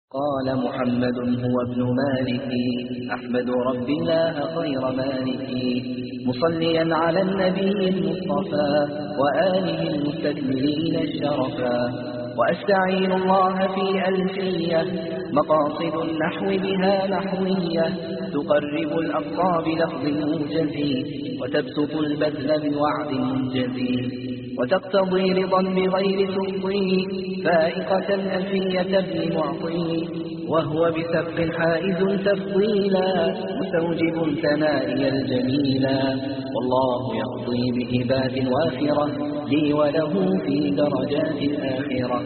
قال محمد هو ابن مالك أحمد رب الله خير مالك مصليا على النبي المصطفى وآله المستكملين الشرفا وأستعين الله في ألفية مقاصد النحو بها نحوية تقرب الأقصى بلفظ موجز وتبسط البذل بوعد منجز وتقتضي رضا بغير سخطه فائقة ألفية ابن معطي وهو بسبق حائز تفضيلا مستوجب ثنائي الجميلا والله يقضي بهبات وافرة لي وله في درجات الآخرة.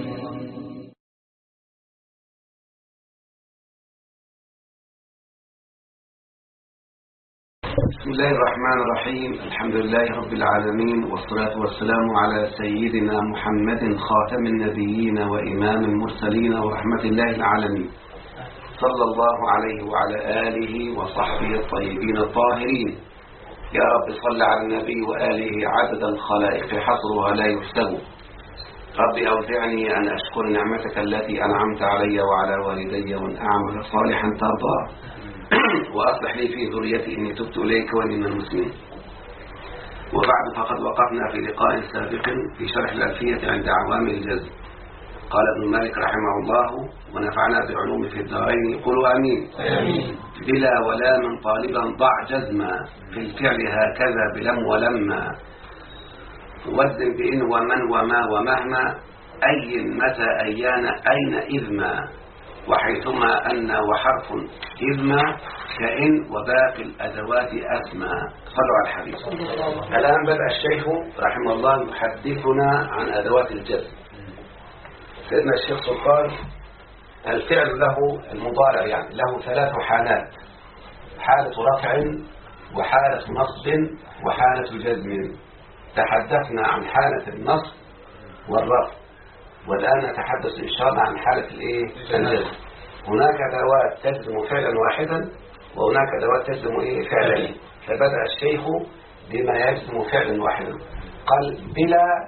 بسم الله الرحمن الرحيم. الحمد لله رب العالمين، والصلاة والسلام على سيدنا محمد خاتم النبيين وإمام المرسلين ورحمة الله العالمين، صلى الله عليه وعلى آله وصحبه الطيبين الطاهرين. يا رب صل على النبي وآله عدد الخلائق حصرها لا يحسب. رب أوزعني أن أشكر نعمتك التي أنعمت علي وعلى والدي وأن أعمل صالحا ترضاه وأصلح لي في ذريتي إني تبت إليك وإني من المسلمين. وبعد، فقد وقفنا في لقاء سابق في شرح الألفية عند عوامل الجزم. قال ابن مالك رحمه الله ونفعنا بعلوم في الدارين، قولوا آمين. بلا ولا من طالبا ضع جزما في الفعل هكذا بلم ولما وزن بإن ومن وما ومهما أي متى أيان أين إذ ما وحيثما أن وحرف إذما كإن وباقي الأدوات أسمى. صلوا على الحبيب. الآن بدأ الشيخ رحمه الله يحدثنا عن أدوات الجزم. سيدنا الشيخ سلطان الفعل له المضارع يعني له 3 حالات: حالة رفع وحالة نصب وحالة جزم. تحدثنا عن حالة النصب والرفع، والآن نتحدث إن شاء الله عن حالة الجزم. هناك أدوات تجزم فعلا واحدا وهناك أدوات تجزم فعلين. فبدأ الشيخ بما يجزم فعلا واحدا. قال بلا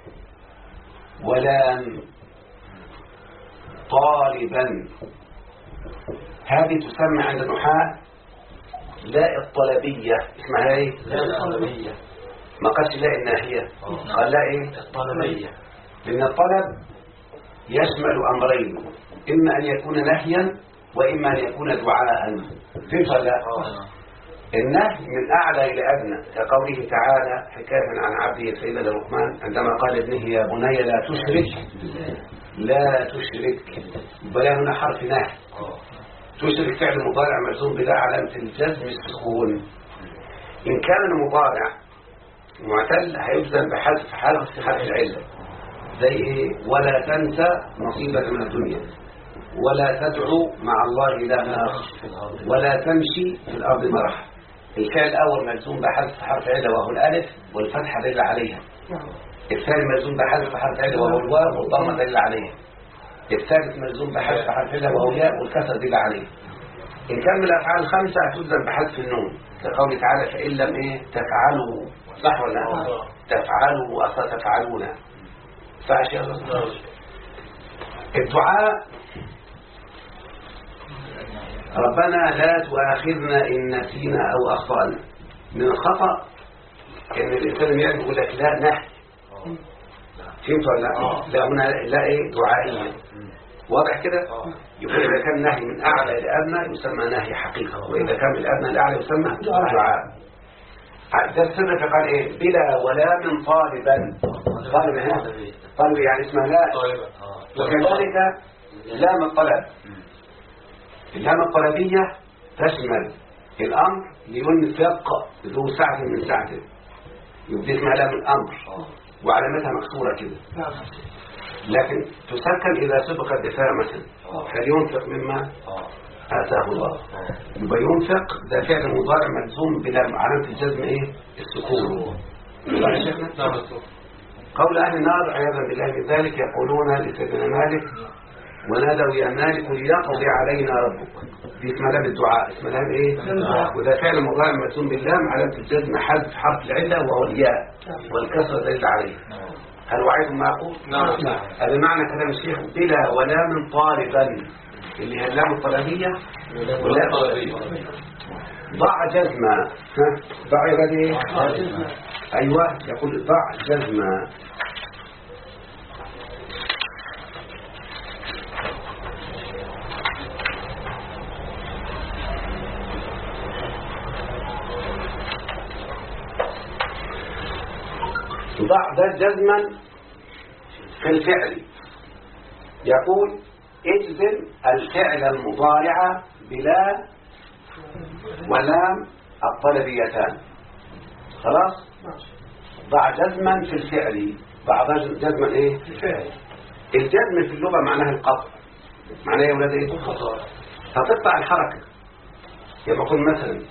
ولام طالبا. هذه تسمى عند النحاة لا الطلبية. اسمها ايه؟ لا الطلبية. ما قالش لا الناهية، قال لا الطلبية. لأن الطلب يشمل أمرين: إما أن يكون نهيا وإما أن يكون دعاء. فهمت ولا لا؟ النهي من أعلى إلى أدنى، كقوله تعالى حكاية عن عبده سيدنا لقمان عندما قال ابنه يا بني لا تشرك لا تشرك. بلا هنا حرف نهي. تشرك فعل مضارع مجزوم بلا علامة الجزم السكون. إن كان المضارع معتل هيجزم بحذف حرف العلة، زي ايه؟ ولا تنسى نصيبك من الدنيا، ولا تدعو مع الله إلها آخر، ولا تمشي في الأرض مرحا. الفعل الأول مجزوم بحذف حرف علة وهو الألف والفتحة دل عليها. الثاني مجزوم بحذف حرف علة وهو الواو والضمة دل عليها. الثالث مجزوم بحذف حرف علة وهو الياء والكسر دل عليه. إن كان من الأفعال الخمسة هتجزم بحذف النون، كقوله تعالى فإن لم تفعلوا. صح ولا لا؟ تفعلوا وأصلا تفعلون. فعش يا الله. الدعاء ربنا لا تؤاخذنا إن نسينا أو أخطأنا. من الخطأ إن الإنسان يقول لك لا نهي. فهمت ولا لا؟ لا هنا لا دعائية. واضح كده؟ يقول إذا كان نهي من أعلى إلى أدنى يسمى نهي حقيقة، وإذا كان من الأدنى إلى أعلى يسمى دعاء. ده السنة فقال بلا ولا من طالبا. طالب هنا طالب يعني اسمه لا. وكذلك لام الطلب. اللام الطلبية تشمل الأمر لينفق ذو سعة من سعته، يبدي اسمها لام الأمر وعلامتها مكسورة كده. لكن تسكن إذا سبق الدفاع مثلا، فلينفق مما آتاه الله. يبقى ينفق ده فعل مضارع مجزوم بلا علامة الجزم السكون. قول أهل النار عياذا بالله من ذلك يقولون لسيدنا مالك ونادوا يا مالك ليقضي علينا ربك. دي اسمها لام الدعاء، اسمها لام وده فعل مضارع مجزوم باللام علامة الجزم حذف حرف العلة وهو الياء والكسر دل عليه. هل وعيد معقول؟ نعم. هذا معنى كلام الشيخ بلا ولا من طالبا. اللي هي اللام الطلبية ولا الطلبية. ضع جزمة. ضع يبقى أيوة يقول ضع جزمة. ضع ده جزما في الفعل. يقول اجزم الفعل المضارع بلا ولام الطلبيتان. خلاص. ضع جزما في الفعل. ضع جزما ايه في الفعل. الجزم في اللغة معناها القطع. معناها يا ولاد ايه فتقطع الحركة. يبقى يقول مثلا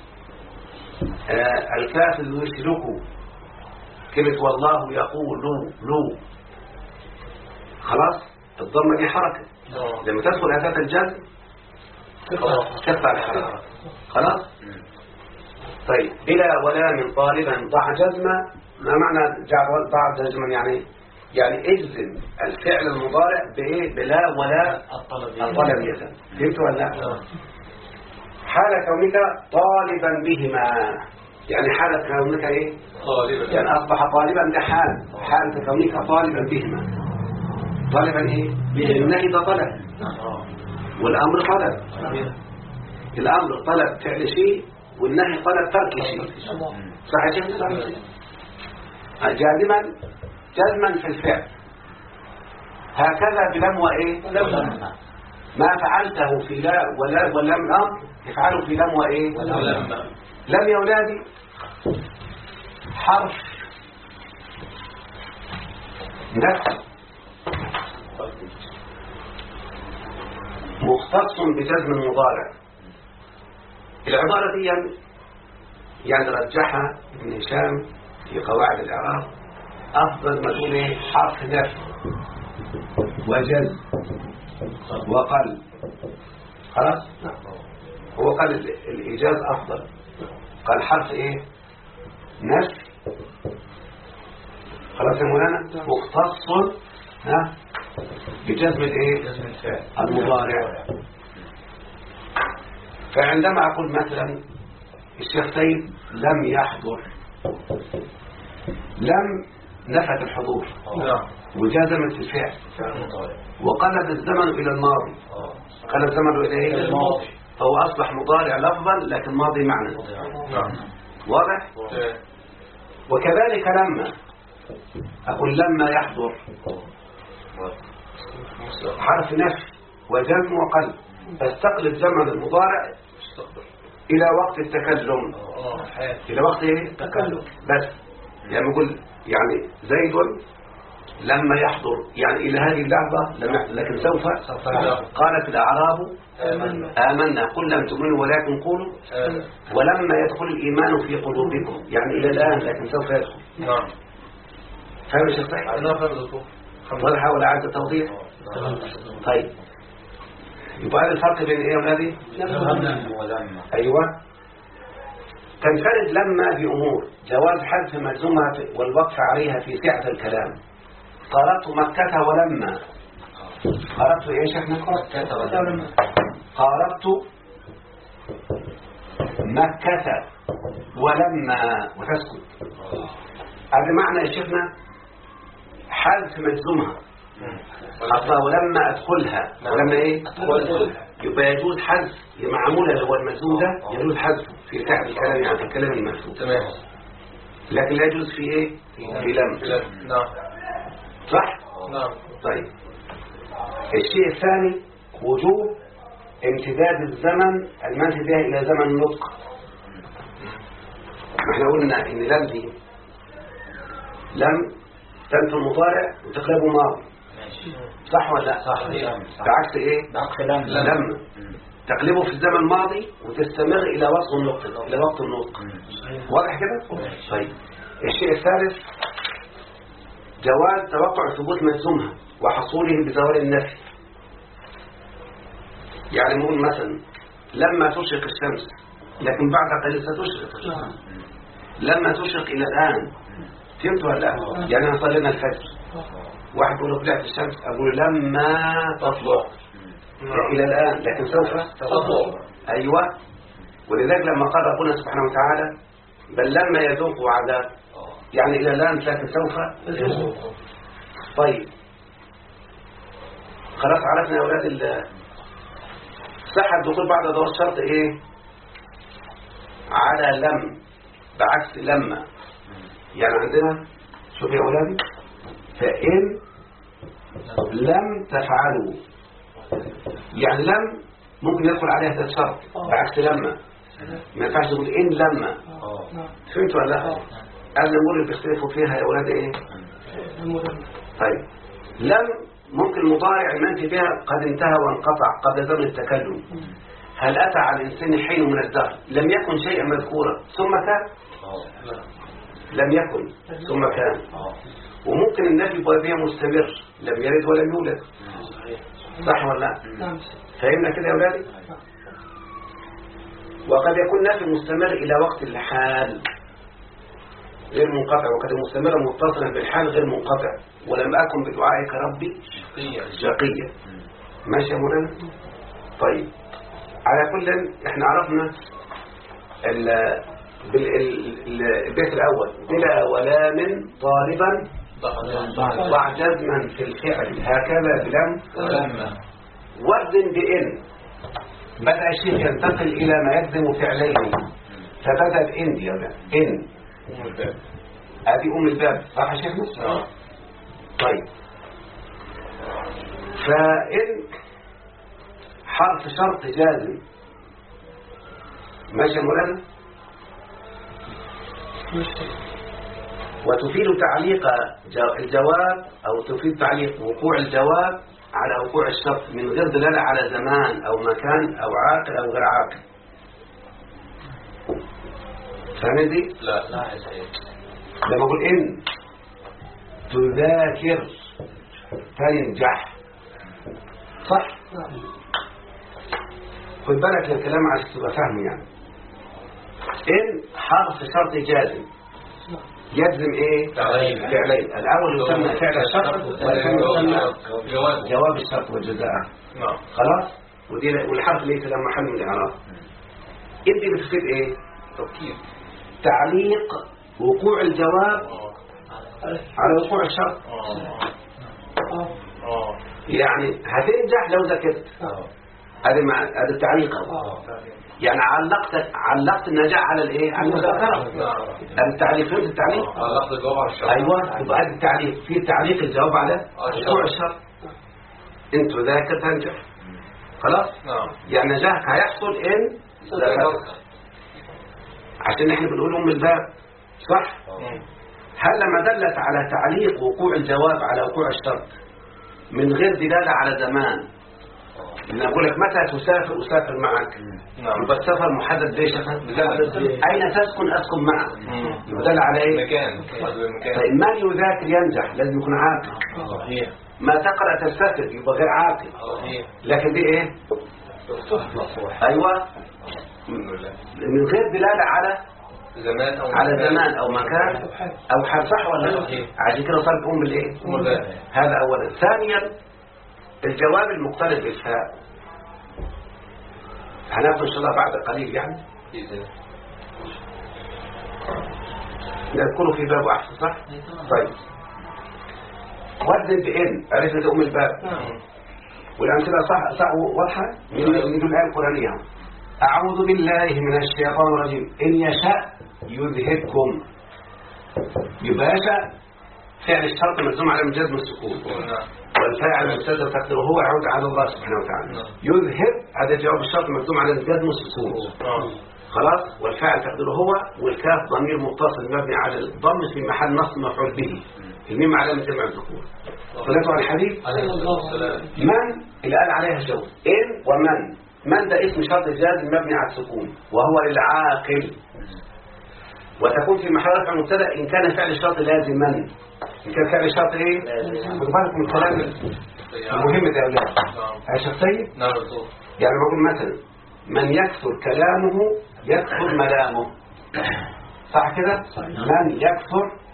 الكافر يشركوا كلمة والله يقول لو. خلاص. الضمة دي حركة لما تدخل أداة الجزم تقطع الحركة. خلاص. طيب بلا ولام طالبا ضع جزمة. ما معنى ضع جزما؟ يعني اجزم الفعل المضارع بايه بلا ولا الطلبية. فهمت ولا لا؟ حال كونك طالبا بهما. يعني حالة كونك ايه طالبا. يعني اصبح طالبا ده حال كونك طالبا بهما. طالبا ايه النهي ده طلب والامر طلب. الامر طلب فعل شيء والنهي طلب ترك شيء. صح يا شيخ؟ جازما في الفعل هكذا بلم وايه ما فعلته في لا ولا ولم الامر تفعله في لم وايه لم يا اولادي حرف نفس مختص بجزم المضارع. العبارة دي يعني رجحها ابن هشام في قواعد الإعراب أفضل ما تقول إيه حرف نفس وجزم وقل. خلاص. هو قال الإيجاز أفضل. قال حرف إيه نفس. خلاص يا مولانا مختص بجزم الايه المضارع. فعندما اقول مثلا الشيخ سيد لم يحضر. لم نفت الحضور وجازمت الفعل وقلب الزمن الى الماضي. قلب الزمن الى ايه الماضي. فهو اصبح مضارع لفظا لكن ماضي معنى. واضح. وكذلك لما اقول لما يحضر حرف نفي وجزم وقلب فاستقلب زمن المضارع الى وقت التكلم. الى وقت ايه التكلم بس. يعني نقول يعني زيد لما يحضر يعني الى هذه اللحظه لم يحضر لكن سوف قالت الاعراب آمنا قل لم تؤمنوا ولكن قولوا ولما يدخل الايمان في قلوبكم يعني الى الان لكن سوف يدخل. فاهم يا شيخ؟ ولا حاول عايز التوضيح. طيب يبقى هذا الفرق بين ايه وهذه ولما. ايوه. تنفرد لما بامور جواز حذف ملزومها والوقف عليها في سعة الكلام. قرأت مكة ولما. قرأت ايش احنا مكة ولما. قرأت مكة ولما وتسكت. هذا معنى يا شيخنا حذف مجزومها أصلا ولما أدخلها ولما إيه يبقى يجوز حذف معمولة اللي هو المجزوم ده يجوز حذفه في ساعة الكلام يعني الكلام المجزوم تمام. لكن لا يجوز في إيه في لم. نعم صح نعم. طيب الشيء الثاني وجوب امتداد الزمن المنفي بها إلى زمن النطق. احنا قلنا إن لم دي لم تنفي المضارع وتقلبه ماضي. صح ولا لا؟ صح. بعكس ايه لما تقلبه في الزمن الماضي وتستمر الى وصف النطق الى وقت النطق. واضح كده؟ طيب الشيء الثالث جواز توقع ثبوت مجزومها وحصوله بزوال النفي. يعني نقول مثلا لما تشرق الشمس لكن بعد قليل ستشرق. لما تشرق الى الان. فهمت ولا لا؟ يعني صلينا الفجر واحد يقول طلعت الشمس اقول لما تطلع إلى الآن لكن سوف تذوق. أيوة. ولذلك لما قال ربنا سبحانه وتعالى بل لما يذوقوا عذاب يعني إلى الآن لكن سوف يذوق. طيب خلاص عرفنا يا أولاد صحة الدخول بعد أدوات الشرط إيه؟ على لم بعكس لما. يعني عندنا شوف يا أولادي فإن لم تفعلوا يعني لم ممكن يدخل عليها تشرط بعكس لما. ما ينفعش تقول إن لما. فهمت ولا لا؟ الأمور اللي بيختلفوا فيها يا أولاد إيه؟ طيب لم ممكن المضارع المنفي بها قد انتهى وانقطع قبل زمن التكلم. هل أتى على الإنسان حين من الدهر لم يكن شيئا مذكورا ثم كان؟ لم يكن ثم كان. وممكن النفي بها مستمر لم يلد ولم يولد. صح ولا لا؟ فهمنا كده يا أولادي؟ وقد يكون نفي مستمر إلى وقت الحال غير منقطع وقد مستمر متصلا بالحال غير منقطع ولم أكن بدعائك ربي شقيا. ماشي يا مولانا؟ طيب على كل احنا عرفنا البيت الأول بلا ولام طالبا ضع جزما في الفعل هكذا بلم وزن بإن. بدأ الشيء ينتقل إلى ما يجزم فعلين فبدأ بإن دي إن هذه أم الباب. صح يا شيخنا؟ طيب فإن حرف شرط جازم. ماشي يا مولانا؟ وتفيد تعليق الجواب أو تفيد تعليق وقوع الجواب على وقوع الشرط من غير دلالة على زمان أو مكان أو عاقل أو غير عاقل. فاهمين دي؟ لا يا سيد. لما أقول إن تذاكر تنجح صح؟ خد بالك للكلام عشان تبقى فاهمه. يعني إن حرف شرط جازم يجزم إيه؟ فعلين. الأول يسمى فعل الشرط والثاني يسمى جواب الشرط والجزاء. خلاص؟ والحرف ليس له محل من الإعراب. إنت بتفيد إيه؟ توكيد تعليق وقوع الجواب على وقوع الشرط. يعني هتنجح لو ذاكرت. هذا التعليق. يعني علقت النجاح على الايه؟ على المذاكره. التعليق فهمت التعليق؟ علقت الجواب على الشرط. ايوه يبقى هذا التعليق في تعليق الجواب على وقوع الشرط. انت ذاكر تنجح. خلاص؟ يعني نجاحك هيحصل ان ذاكرت. عشان احنا بنقول ام الباب صح؟ هل لما دلت على تعليق وقوع الجواب على وقوع الشرط من غير دلالة على زمان. إن أقول لك متى تسافر أسافر معك. يبقى السفر محدد ليش؟ أين تسكن أسكن معك. يدل على إيه؟ مكان. طيب من يذاكر ينجح لازم يكون عاقل. صحيح. ما تقرأ تستفد يبقى غير عاقل. صحيح. لكن دي إيه؟ أيوة من غير دلالة على زمان أو مكان أو حال. صح ولا لا؟ عشان كده صار أم الإيه؟ هذا أولا. ثانيا الجواب المقترب بالفاء هناخد إن شاء الله بعد قليل يعني نذكره في باب أحسن. صح؟ طيب وزن بإن عرفنا ده أم الباب والأمثلة صح واضحة من الآية القرآنية. أعوذ بالله من الشيطان الرجيم. إن يشاء يذهبكم. يبقى يشاء فعل الشرط مجزوم على مجزم السكون والفاعل المستتر تقديره هو يعود على الله سبحانه وتعالى. يذهب هذا جواب الشرط مجزوم على مجزم السكون. خلاص. والفاعل تقديره هو والكاف ضمير متصل مبني على الضم في محل نصب مفعول به. الميم علامة جمع الذكور. صلاته على الحبيب من اللي قال عليها جواب إن ومن. من ده اسم شرط جازم مبني على السكون وهو للعاقل وتكون في محل رفع مبتدا إن كان فعل الشرط لازما. إن كان فعل الشرط إيه؟ خد بالك من الكلام المهم ده يا أولاد. يا شخصية؟ يعني بقول مثلا من يكثر كلامه يكثر ملامه. صح كده؟ من يكثر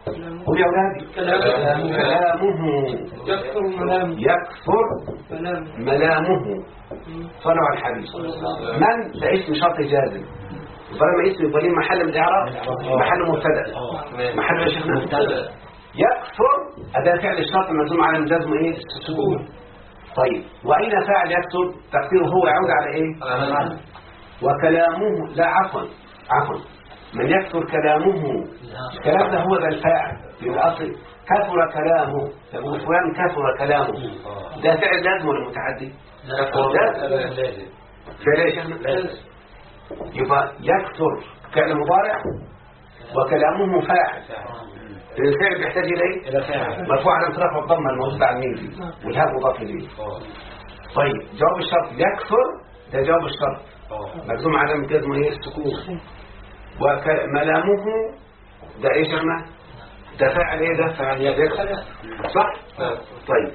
قول يا أولادي. كلامه يكثر ملامه. صلوا على الحبيب. من ده اسم شرط جازم، فلما اسم يبقى ليه محل من الإعراب، محل مبتدأ، محل يا شيخنا مبتدأ. يكثر أداة فعل الشرط مجزوم على الجزم إيه؟ السكون. طيب وأين فاعل يكثر؟ تقديره هو يعود على إيه؟ وكلامه، لا عفوا من يكثر كلامه، الكلام ده هو ده الفاعل في الأصل. كثر كلامه، يقول فلان كثر كلامه، ده فعل لازم ولا متعدي؟ لازم. فعل ايه يا شيخنا؟ لازم. يبقى يكثر فعل مضارع وكلامه فاعل. الفعل بيحتاج الى ايه؟ مرفوع على رفع الضمه الموجوده على الميم والهاء مضاف اليه. طيب جواب الشرط يكثر، ده جواب الشرط مجزوم على جزم ايه؟ السكون. وملامه ده ايه يا شيخنا؟ ده فاعل ايه؟ ده فاعل يكثر، صح؟ طيب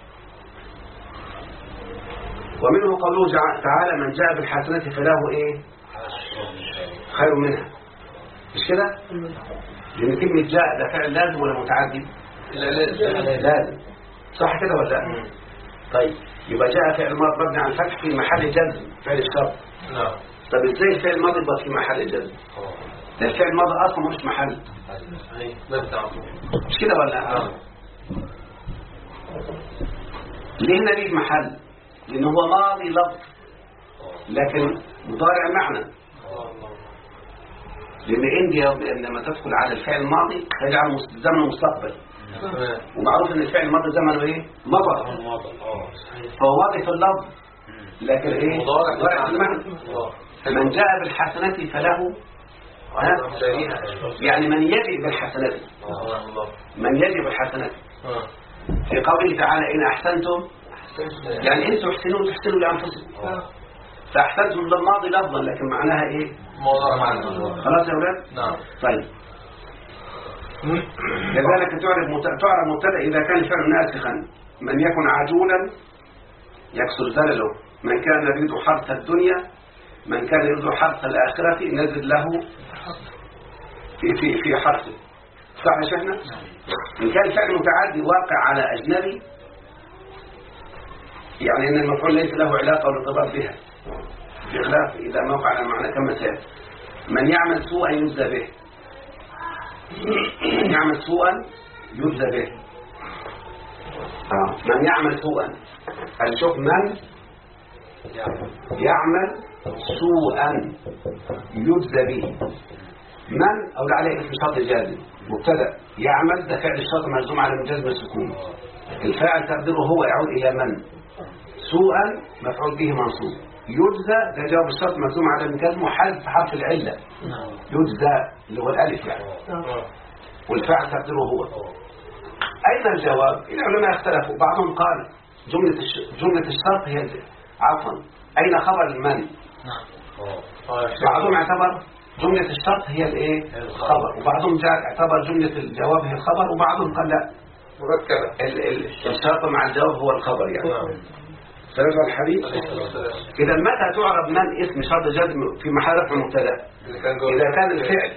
ومنه قوله تعالى من جاء بالحسنة فله ايه؟ خير منها. مش كده؟ لأن كلمة جاء ده فعل لازم ولا متعدي؟ لازم، صح كده ولا لا؟ طيب يبقى جاء فعل ماضي مبني على الفتح في محل جزم فعل الشرط. طب ازاي الفعل الماضي يبقى في محل جزم؟ ده الفعل الماضي اصلا مش محل، مش كده ولا لا؟ ليه هنا ليه محل؟ لأنه هو ماضي لفظ لكن مضارع معنى. لأن إنديا لما تدخل على الفعل الماضي تجعل زمن المستقبل، ومعروف أن الفعل الماضي زمنه إيه؟ مضى. فهو ماضي في اللفظ لكن إيه؟ مضارع في المعنى. من جاء بالحسنة فله، يعني من يجي بالحسنة، من يجي بالحسنة. في قوله تعالى إن أحسنتم، يعني انتوا تحسنوا لأنفسكم، فأحسنتم للماضي لفظا لكن معناها ايه؟ خلاص يا أولاد؟ نعم. طيب لذلك تعرف مبتدأ إذا كان الفعل ناسخا. من يكن عجولا يكسر زلله، من كان يريد حرث الدنيا، من كان يريد حرث الآخرة نزل له في حرثه. صح يا شيخنا؟ إن كان الفعل متعدي واقع على أجنبي، يعني أن المفعول ليس له علاقة ولا ارتباط بها، بخلاف إذا موقع على معنى كما سيأتي. من يعمل سوءا يجزى به، من يعمل سوءا يجزى به. من يعمل سوءا، شوف من يعمل سوءا يجزى به. من أو عليه اسم شرط جازم مبتدأ، يعمل ده فعل الشرط مجزوم على مجزم السكون، الفاعل تقديره هو يعود إلى من. سوءا مفعول به منصوب، يجزى ده جواب الشرط مجزوم على الجزم وحذف حرف العلة، يجزى اللي هو الألف يعني، والفاعل تقديره هو. أين الجواب؟ العلماء اختلفوا، بعضهم قال جملة الشرط هي عفوا أين خبر المن، بعضهم اعتبر جملة الشرط هي الايه؟ الخبر، وبعضهم اعتبر جملة الجواب هي الخبر، وبعضهم قال لا مركبة الشرط مع الجواب هو الخبر يعني. سلام الحبيب. إذا متى تعرب من اسم شرط جزم في محل رفع مبتدا؟ إذا كان الفعل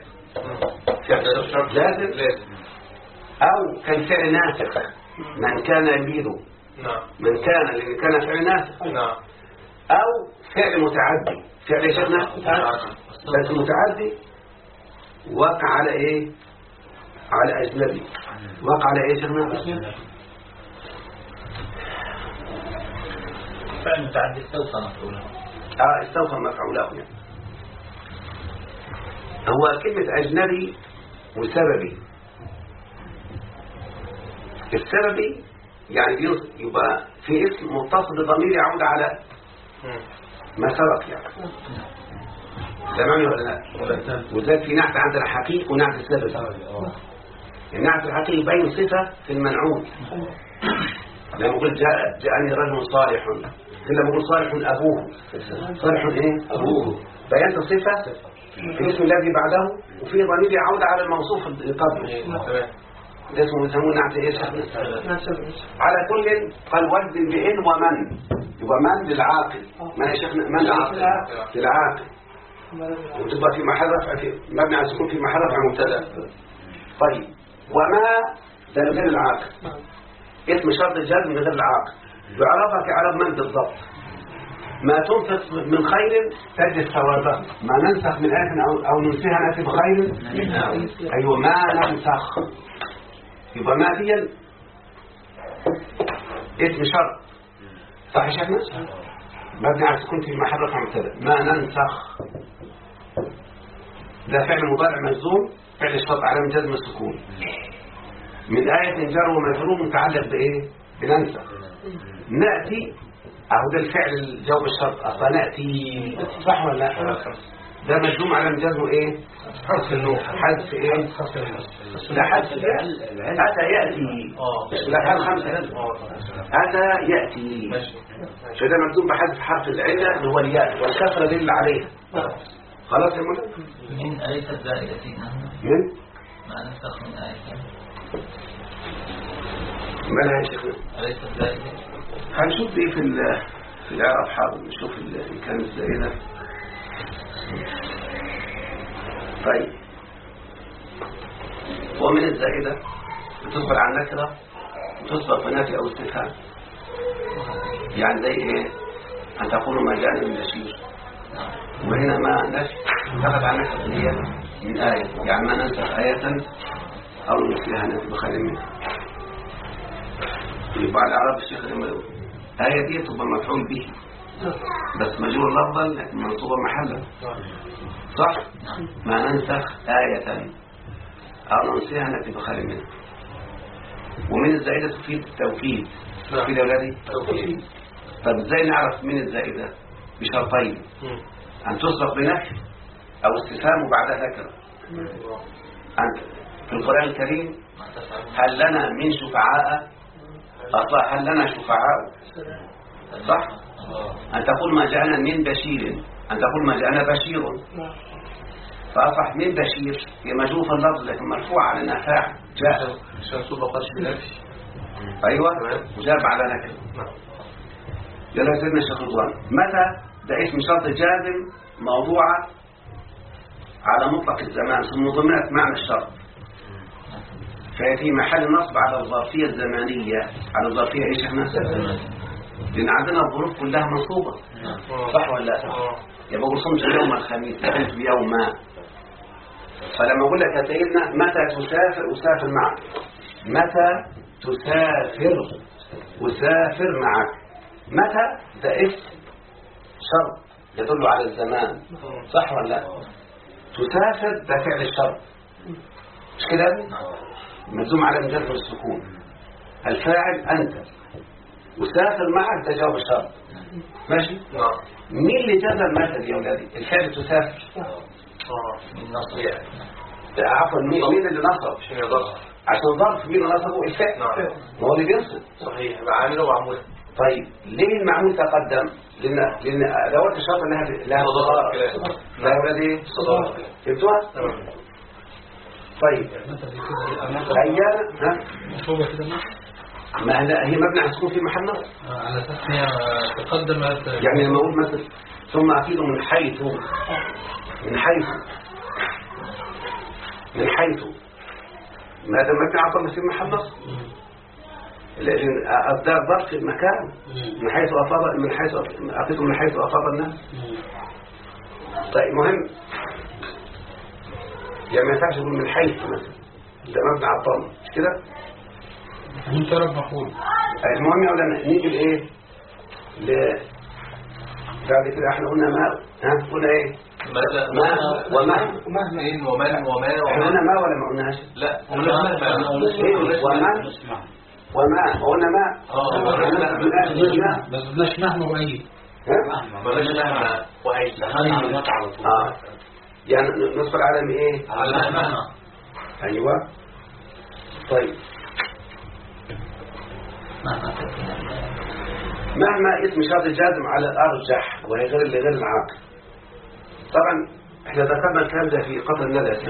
لازم أو كان فعل ناسخ، من كان يريد، من كان لأن كان فعل ناسخ، أو فعل متعدي، فعل يا شيخنا بس متعدي وقع على ايه؟ على اجنبي. وقع على ايه شيخنا؟ فعل متعدي استوفى مفعوله. استوفى مفعوله يعني. هو كلمة اجنبي وسببي. السببي يعني يبقى في اسم متصل بضمير يعود على ما سبق يعني. تمام ولا لا؟ وذلك في نعت عندنا حقيقي ونعت السبب. النعت الحقيقي يبين صفة في المنعوت. لما يقول جاءني رجل صالح، لما يقول صالح أبوه، صالح إيه؟ أبوه، بينت صفة في الاسم الذي بعده وفي ضمير يعود على الموصوف قبله. ده اسمه يسمونه نعت إيه؟ على كل قال ود بإن ومن، يبقى من للعاقل، من يا شيخنا؟ من للعاقل، وتبقى في محل رفع مبني على السكون في محل رفع مبتدا. طيب وما ده غير العاقل. اسم شرط الجزم غير العاقل يعرفها كإعراب من بالضبط. ما تنفق من خير تجد ثوابه، ما ننسخ من آية أو ننسيها نأتي بخير. أيوة ما ننسخ، يبقى ما دي اسم شرط صح يا شيخنا؟ مبني على السكون في محل رفع مبتدا. ما ننسخ ده فعل مضارع مجزوم، فعل الشرط علامة جزم السكون، من آية جر ومجرور متعلق بإيه؟ بننسخ. نأتي أهو ده الفعل الجواب الشرط أصلا نأتي صح ولا لا؟ ده مجزوم علامة جزمه إيه؟ حذف النور. حذف إيه؟ لا حذف أتى يأتي. لا حذف خمسة أتى يأتي، فده مجزوم بحذف حرف العلة اللي هو الياء والكسرة دي اللي عليها. خلاص يا مولانا؟ من أليس الزائدة من؟ ما ننسخ من آية مالها يا شيخنا؟ أليس الزائدة. هنشوف دي في الإعراب. حاضر نشوف إن كان الزائدة. طيب ومن الزائدة بتصبر عن نكرة وتصبر في نفي أو استفهام. يعني زي إيه؟ أن تقول ما جاءني من بشير، وهنا ما نفي تاخذ عن نكرة اللي هي من آية، يعني ما ننسخ آية أو ننسيها نفي بخير منها. يبقى على الإعراب الشيخ لما يقول آية دي تبقى مفعول به بس مجرور لفظا لكن منصوبة محلا صح؟ ما ننسخ آية أو ننسيها نأتي بخير منها. ومن الزائدة تفيد التوكيد. تفيد يا أولادي؟ توكيد. طب إزاي نعرف من الزائدة؟ بشرطين: أن تصدق بنفي أو استفهام وبعدها نكرة. في القرآن الكريم هل لنا من شفعاء؟ أصلا هل لنا شفعاء صح؟ أن تقول ما جاءنا من بشير، أن تقول ما جاءنا بشير، فأصح من بشير هي مجروف اللفظ لكن مرفوع على انها فاعل جاء شنصوب قرش نفسي. أيوة وجاب على نكر. يلا سيدنا الشيخ رضوان، متى ده اسم شرط جازم موضوعة على مطلق الزمان ثم ضمنت معنى الشرط، فهي في محل نصب على الظرفية الزمانية. على الظرفية ايش احنا؟ لأن عندنا الظروف كلها منصوبة صح ولا لا؟ يبقى أقول صمت يوم الخميس قمت بيوما. فلما أقول لك يا سيدنا متى تسافر أسافر معك، متى تسافر أسافر معك، متى ده اسم شرط يدل على الزمان صح ولا لا؟ تسافر ده فعل الشرط مش كده؟ ملزوم على مجرد السكون، الفاعل أنت، أسافر معك ده جواب الشرط ماشي؟ مين اللي جزم متى يا أولادي؟ الفعل تسافر من نصب يعني. عفوا مين اللي نصب؟ عشان ظرف مين اللي نصبه؟ الفعل ما هو اللي بينصب صحيح بعامله وعموله. طيب ليه المعمول تقدم؟ لأن أدوات الشرط لها ضرر لا يا أولادي فهمتوها؟ طيب أيانا ما هي مبنى على السكون في محل نصب على أساس هي تقدمت يعني لما أقول مثلا ثم أفيد من حيث ماذا مبنى على الضم في محل نصب لكن أصدار ظرف المكان من حيث أفيد من حيث أفاض الناس. طيب مهم يعني ما ينفعش تقول من حيث مثلا ده مبنى على الضم مش كده؟ منترب مفعول. المهم يا أولانا نيجي لإيه بعد كده احنا قلنا ما قلنا ايه ما ومهما ايه وما احنا قلنا ما ولا ما قلناش لا قلنا وما قلنا ما بس بلاش مهما واي بلاش مهما واي يعني نصبر على ايه على مهما. ايوه طيب مهما اسم شرط جازم على الأرجح وهي غير العاقل. طبعا احنا ذكرنا الكلام ده في قطر الندى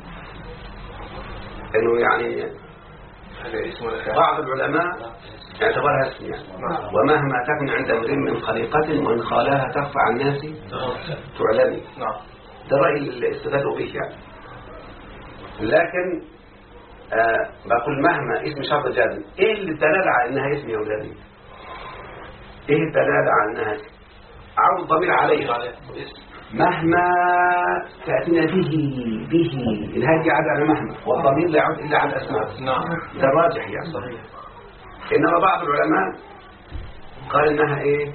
انه يعني بعض العلماء اعتبرها اسم يعني ومهما تكن عند امرئ من خليقة وان خالها تخفى عن الناس تعلمي. ده رأي اللي استدلوا به يعني. لكن بقول مهما اسم شرط جازم. ايه اللي الدلالة على انها اسم يا ولادي؟ ايه الدلالة على انها اسم؟ عود الضمير عليه مهما تأتينا به الهادي عاد على مهما، والضمير لا يعود إلا على الأسماء. ده الراجح يعني. صحيح. إنما بعض العلماء قال إنها إيه؟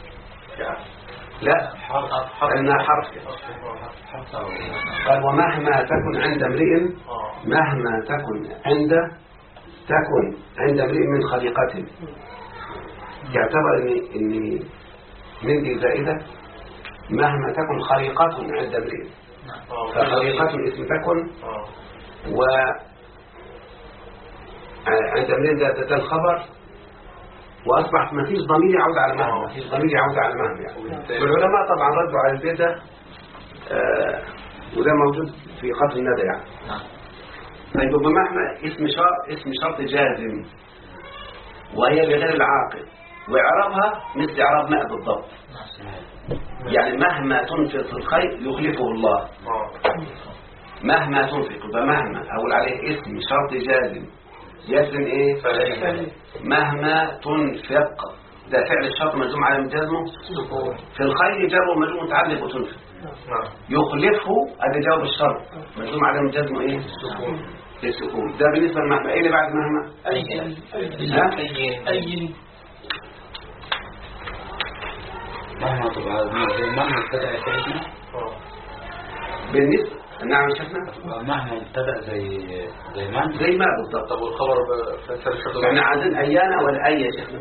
لا، قال إنها حرف. قال ومهما تكن عند امرئ، مهما تكن عند امرئ من خليقته، يعتبر إن من دي زائدة. مهما تكن خليقة عند امرئ، فخليقة اسم تكن، وعند امرئ ده الخبر، وأصبحت ما فيش ضمير يعود على مهما، ما فيش ضمير يعود على مهما يعني. والعلماء طبعا ردوا على البيت ده، وده موجود في قتل الندى يعني. طيب بمهما اسم شرط جازم، وهي بغير العاقل، وإعرابها مثل إعراب ماء بالضبط. يعني مهما تنفق الخير يخلفه الله. مهما تنفق، بمهما أقول عليه اسم شرط جازم يجزم إيه؟ مهما تنفق، ده فعل الشرط مجزوم على مجازمه في الخير، جر ومجزوم متعلق وتنفق. يخلفه هذا جواب الشرط مجزوم على مجازمه إيه؟ السكون. ده بالنسبة لمهما. إيه اللي بعد مهما؟ مهما تبقى مهما ابتدأ سيدنا بالنسبة نعم شفنا مهما ابتدأ زي ما بالضبط. طب والخبر احنا عايزين ايانا ولا اي يا شيخنا؟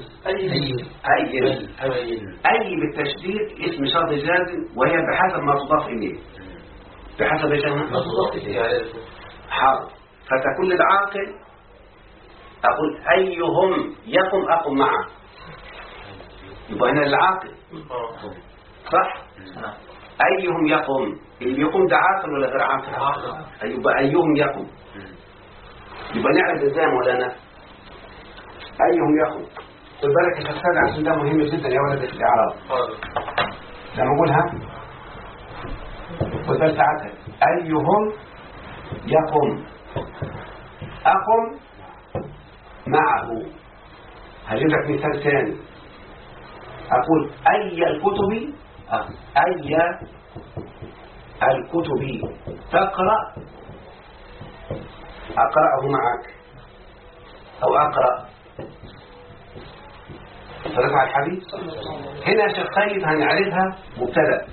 اي بالتشديد اسم شرط جازم، وهي بحسب ما تضاف اليه. بحسب يا شيخنا ما تضاف اليه حرف. فتكون للعاقل اقول ايهم يقم اقم معه، يبقى هنا للعاقل صح؟ أيهم يقوم، اللي يقوم ده عاقل ولا غير عاقل؟ يبقى أيهم يقوم. يبقى نعرف ازاي مولانا أيهم يقوم. خد بالك يا شخصان عشان ده مهم جدا يا ولد في الإعراب. لما أقولها خد بالك ساعتها أيهم يقوم أقم معه. هجيب لك مثال ثاني. أقول أي الكتب تقرأ أقرأه معك أو أقرأ. صلى على الحبيب. هنا يا شيخ خالد هنعرفها مبتدأ.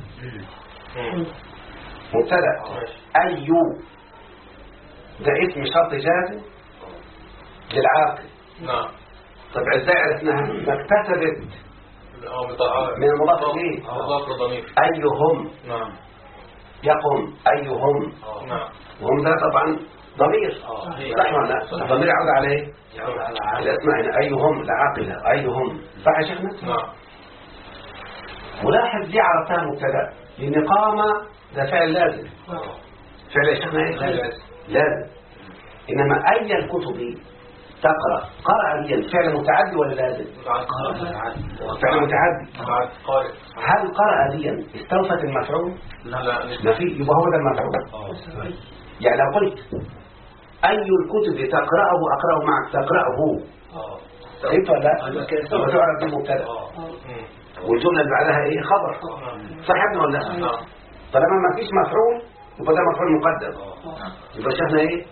أي ده اسم شرط جازم للعاقل. نعم. طب ازاي عرفناها؟ اكتسبت من المضاف إليه أيهم. نعم. يقوم أيهم. نعم. وهم ده طبعا ضمير صح ولا لا؟ الضمير يعود عليه الأسماء هنا أيهم العاقلة أيهم صح يا شيخنا؟ نعم. ملاحظ دي عرفتها مبتدأ لأن قام ده فعل لازم. فعل يا شيخنا إيه؟ لازم. إنما أي الكتب تقرأ قرأ دي فعل متعدي ولا لازم؟ فعل متعدي. هل قرأ دي استوفت المفعول؟ لا ما في. يبقى هو ده المفعول. يعني لو قلت أي الكتب تقرأه أقرأه معك تقرأه صحيح ولا لا؟ وتعرف دي مبتدأ والجملة اللي بعدها إيه؟ خبر صح ولا لا؟ طالما ما فيش مفعول يبقى ده مفعول مقدم. يبقى شفنا إيه؟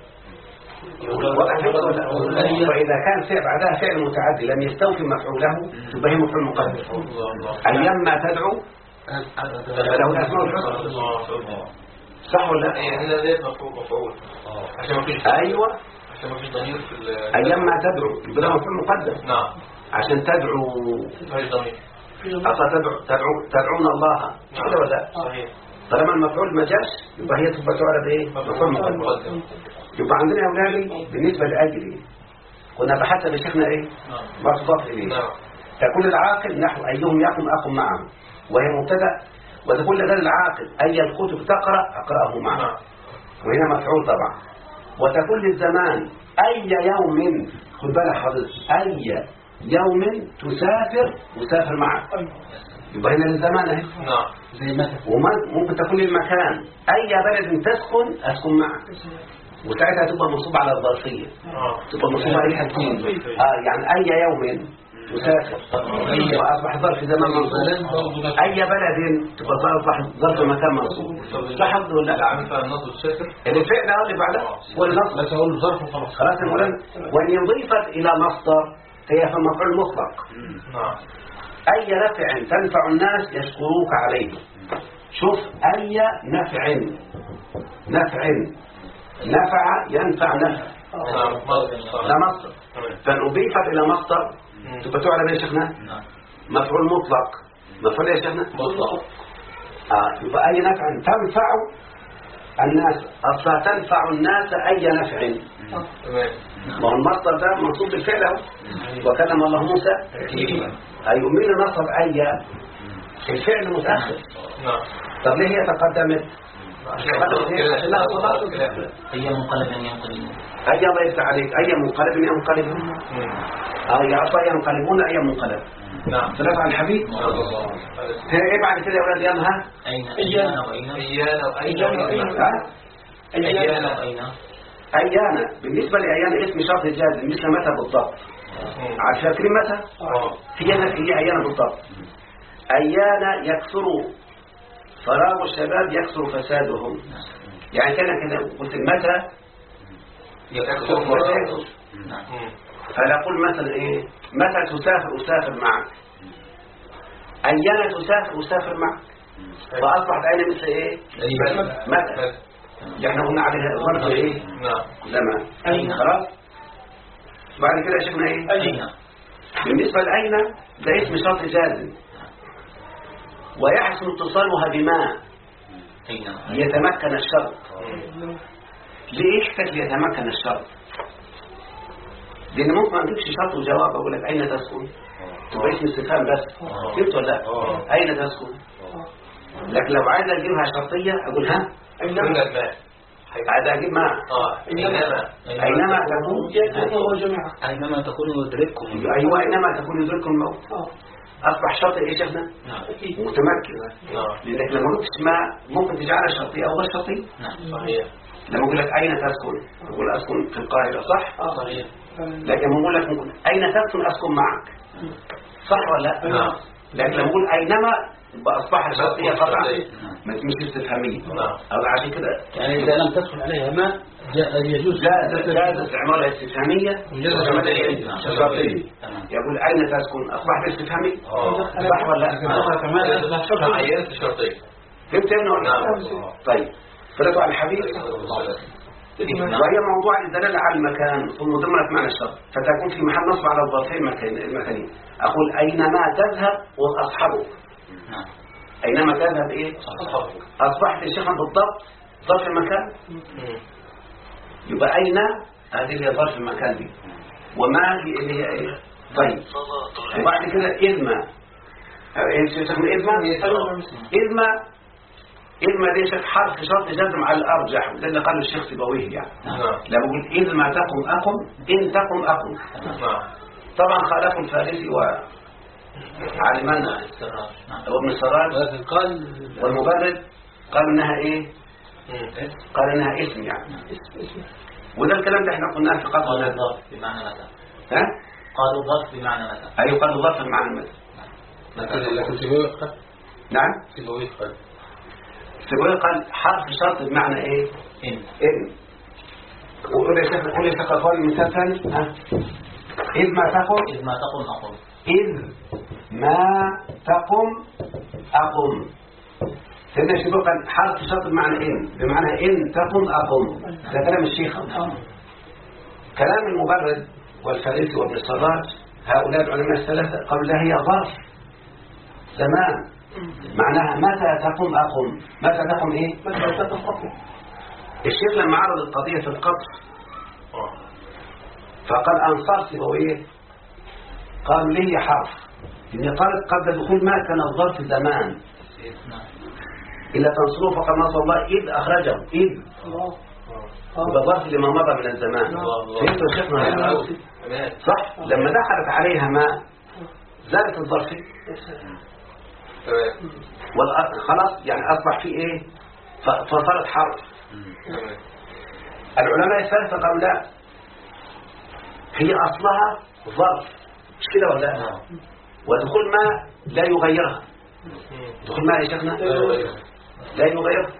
وإذا كان فعل بعدها فعل متعدي لم يستوفي مفعوله يبقى هي مفعول مقدم. أيما تدعو فله الأسماء الحسنى صح ولا لا؟ هنا ليه مفعول عشان ما فيش أيوة عشان ما فيش ضمير في أيما تدعو يبقى ده مفعول مقدم. نعم. عشان تدعو مفيش ضمير تدعون الله كده ولا لا؟ صحيح. طالما المفعول ما جاش يبقى هي تبقى تعرف ايه؟ مفعول مقدم. يبقى عندنا يا اولادي بالنسبه لاجل كنا بحسب شيخنا ايه؟ ما تضاف اليه. تكون العاقل نحو ايهم يقم اقم معه وهي مبتدا، وتكون غير العاقل اي الكتب تقرا اقراه معه وهنا مفعول طبعا. وتكون للزمان اي يوم خد بالك حضرتك اي يوم تسافر معك يبقى هنا للزمان اهي. نعم. زي مثلا وممكن تكون للمكان اي بلد تسكن اسكن معك وساعتها تبقى منصوبة على الظرفية. تبقى منصوبة على حاجتين. يعني أي يوم مسافر وأصبح ظرف زمان منصوب. أي بلد تبقى أصبح ظرف مكان منصوب. لاحظ ولا لا؟ الفعل اللي بعده هو النصب. بس أقول ظرف وخلاص. خلاص يا مولانا. وإن يضيفت إلى مصدر هي في مفعول مطلق. أي نفع تنفع الناس يشكروك عليه. شوف أي نفع نفع ينفع نفع. لا مصدر. فإن أضيفت إلى مصدر تبقى تعلم يا شيخنا مفعول مطلق. مفعول يا شيخنا مطلق. يبقى أي نفع تنفع الناس. أصلا تنفع الناس أي نفع. ما هو المصدر ده منصوب بالفعل اهو. وكلم الله موسى مين نصب أي الفعل متأخر. طب ليه هي تقدمت؟ أي منقلب ينقلبون. أي الله يفتح عليك. أي منقلب ينقلبون. يا عصا ينقلبون أي منقلب. نعم. ثلاثة عن الحبيب. ايه بعد كده يا ولاد يلا ها؟ أيانا. بالنسبة لأيانا اسم شرط جازم مثل متى بالضبط. عارف فاكرين متى؟ هي أيانا بالضبط. أيانا يكثر فراغ الشباب يكثر فسادهم. يعني كان كده قلت متى يكثر. فلا أقول مثلا إيه متى تسافر أسافر معك. أيانا تسافر أسافر معك. فأصبحت أين مثل إيه متى. احنا قلنا عليها ظرف إيه زمان. خلاص. بعد كده شفنا إيه بالنسبة لأين ده اسم شرط جازم ويحسن اتصالها بما يتمكن الشرط. ليه يحتاج يتمكن الشرط؟ لأن ممكن ما نجيبش شرط وجواب أقول لك أين تسكن تبقى اسم استفهام بس. فهمت ولا لا؟ أين تسكن. لكن لو عايز أجيبها شرطية أقول ها عايز أجيب ما أينما تكون يدرككم. أيوة أينما تكون يدرككم الموت. أصبح شرط إيه شفنا متمكن. لأنك لما قلت ما ممكن تجعلها شرطية أو غير شرطية. صحيح. لما أقول لك أين تسكن أقول أسكن في القاهرة صح. صحيح. لكن لما أقول لك ممكن أين تسكن أسكن معك صح ولا لا. لكن لما أقول أينما أصبح شرطية طبعا مش استفهامية. أو عشان كده يعني إذا لم تدخل عليها ما يجوز جاز استعمالها استفهامية شرطية. يقول أين تسكن أصبحت استفهامية صح ولا لا. عينت شرطية. فهمت ابنه ولا. طيب فلتوا على الحبيب وهي موضوع الدلالة على المكان ثم ضمنت معنى الشرط فتكون في محل نصب على الظرفين المكانين. أقول أينما تذهب وأصحبك. أينما تذهب إيه أصبحت الشيخا بالضبط ظرف المكان. يبقى أين هذه هي ظرف المكان دي وما اللي هي إيه. طيب وبعد كده إذما إذما دي شك حرف شرط جزم على الأرجح وده اللي قاله الشيخ سيبويه. يعني لما قلت إذما تقم أقم إن تقم أقم. طبعا خالف الفارسي وعلمان وابن السراج والمبرد قال إنها إيه قال إنها اسم. يعني وده الكلام ده احنا قلناه في قطع الظرف بمعنى متى. قالوا ظرف بمعنى متى. أيوة قالوا ظرف بمعنى متى. لكن سيبويه قال نعم سيبويه قال حرف شرط بمعنى ايه إن. وقول يا شيخ قال مثال ثاني إذ ما تقم أقم. إذ ما تقم أقم. سيدنا الشيخ قال حرف شرط بمعنى إن بمعنى إن تقم أقم. ده كلام الشيخ. كلام المبرد والفارسي وابن السراج هؤلاء العلماء الثلاثة قالوا لا هي ظرف زمان معناها متى تقوم أقوم. متى تقوم إيه متى تقوم أقوم. الشيخ لما عرض القضية في القطر فقال أنصار سيبويه قال لي حرف إن قالت قبل دخول ما كان الظرف زمان إلا تنصروه فقد نصر الله إذ أخرجه إذ وظرف لما مضى من الزمان. فهمت يا شيخنا صح. لما دخلت عليها ما زالت الظرف خلاص يعني أصبح في إيه فصارت حرف. العلماء الثلاثة قالوا لا، هي أصلها ظرف، مش كده ولا لا؟ ودخول ما لا يغيرها. دخول ما يا شيخنا لا يغيرها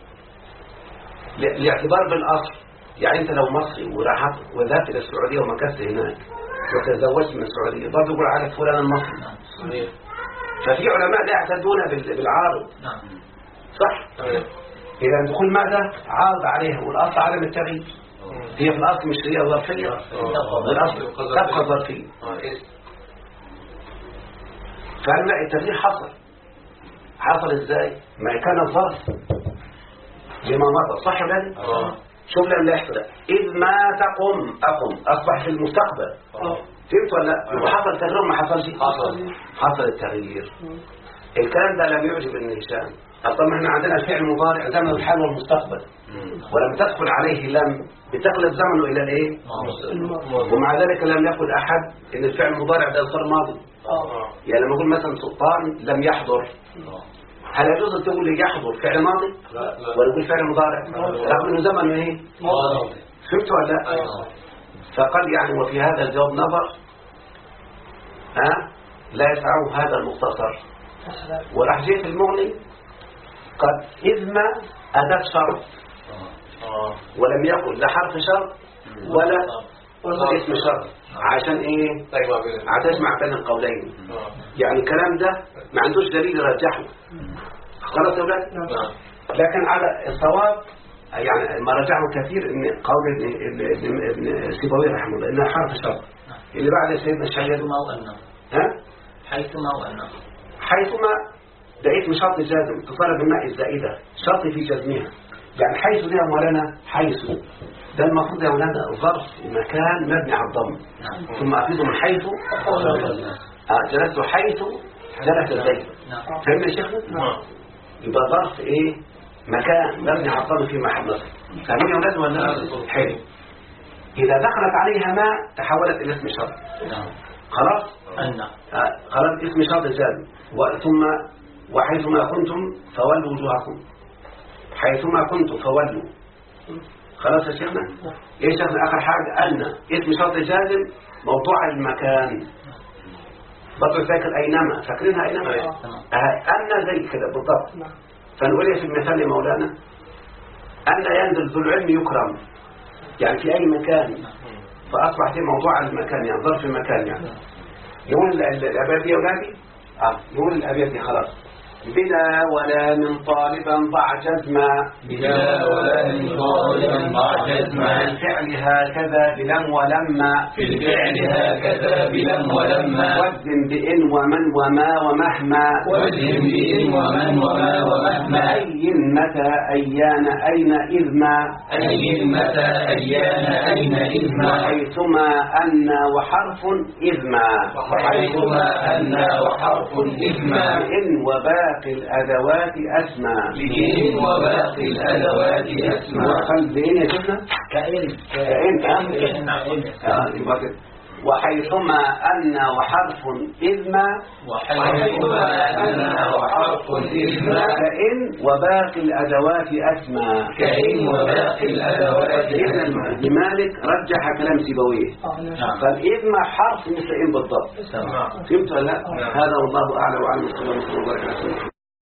لاعتبار بالأصل. يعني أنت لو مصري وراحت وذهبت إلى السعودية ومكثت هناك وتزوجت من السعودية برضه يقول عليك فلان المصري. ففي علماء لا يعتدون بالعارض، صح؟ إذا دخول ماذا عارض عليها، والأصل عدم التغيير. هي في الأصل مش هي ظرفية، والأصل تبقى ظرفية. فقال لا، التغيير حصل إزاي؟ ما كان الظرف لما مضى، صح ولا لا؟ شوف لما يحصل إذ ما أقم أصبح في المستقبل. فهمت ولا لا؟ وحصل تغيير ما حصلش؟ حصل التغيير. الكلام ده لم يعجب ابن هشام. طبعا احنا عندنا الفعل المضارع زمن الحال والمستقبل، ولم تدخل عليه لم بتقلب زمنه الى الايه؟ ومع ذلك لم يقل احد ان الفعل المضارع ده صار ماضي. يعني لما اقول مثلا سلطان لم يحضر، هل يجوز تقول لي يحضر فعل ماضي ولا يقول فعل مضارع رغم انه زمنه ايه؟ فهمت ولا لا؟ فقال يعني وفي هذا الجواب نظر لا يسعه هذا المختصر. وراح جاء في المغني قد إذ ما أداة شرط ولم يقل لا حرف شرط ولا اسم شرط. عشان ايه؟ عشان يجمع بين القولين. يعني الكلام ده ما عندوش دليل يرجحه. خلاص يا ولاد؟ لكن على الصواب يعني ما رجعه كثير ان قول ابن سيبويه رحمه الله انها حرف شرط. اللي بعد سيدنا الشهيد حيثما وأنه حيثما ده اسم شرط جازم تصرف بالماء الزائدة، شرط في جزمها. يعني حيث دي يا مولانا، حيث ده المفروض يا مولانا ظرف مكان مبني على الضم، ثم أفيده من حيث جلست حيث جلس زيد. فهمنا يا شيخنا؟ يبقى ظرف ايه؟ مكان مبني على الضم في محل نصب. فاهمين يا ولاد ولا؟ حلو. إذا دخلت عليها ما تحولت إلى اسم شرط. خلاص؟ خلاص اسم شرط جازم. ثم وحيثما كنتم فولوا وجوهكم. حيثما كنتم فولوا. خلاص يا شيخنا؟ ايه يا شيخنا اخر حاجه ان اسم شرط جازم موضوع المكان. برضه فاكر اينما، فاكرينها اينما؟ ان زي كده بالضبط. فنقول في المثال يا مولانا ان ينزل ذو العلم يكرم، يعني في اي مكان. فاصبح في موضوع المكان يعني ظرف المكان. يعني يقول الابيات دي يا اولادي يقول الابيات دي خلاص. بلا ولا من طالبا ضع جزما، بلا ولا من طالبا ضع جزما، في الفعل هكذا بلم ولما، في الفعل هكذا بلم ولما، وزن بإن ومن وما ومهما، وزن بإن ومن وما ومهما، أي متى أيان أين إذ ما، أي متى أيان أين إذ ما، وحيثما أن وحرف إذ ما، وحيثما أن وحرف إذ ما، بإن وباقي الأدوات أسمى، بإن وباقي الأدوات أسمى. وخل بإن يا شيخنا كإن وحيثما أن وحرف إذ ما، وحيثما أن وحرف إذ ما، كإن وباقي الأدوات أسمى، كإن وباقي الأدوات إذن أسمى. لمالك رجح كلام سيبويه. فالإذ ما حرف مثل إن بالضبط. فهمت ولا لا؟ هذا والله أعلم وعلم.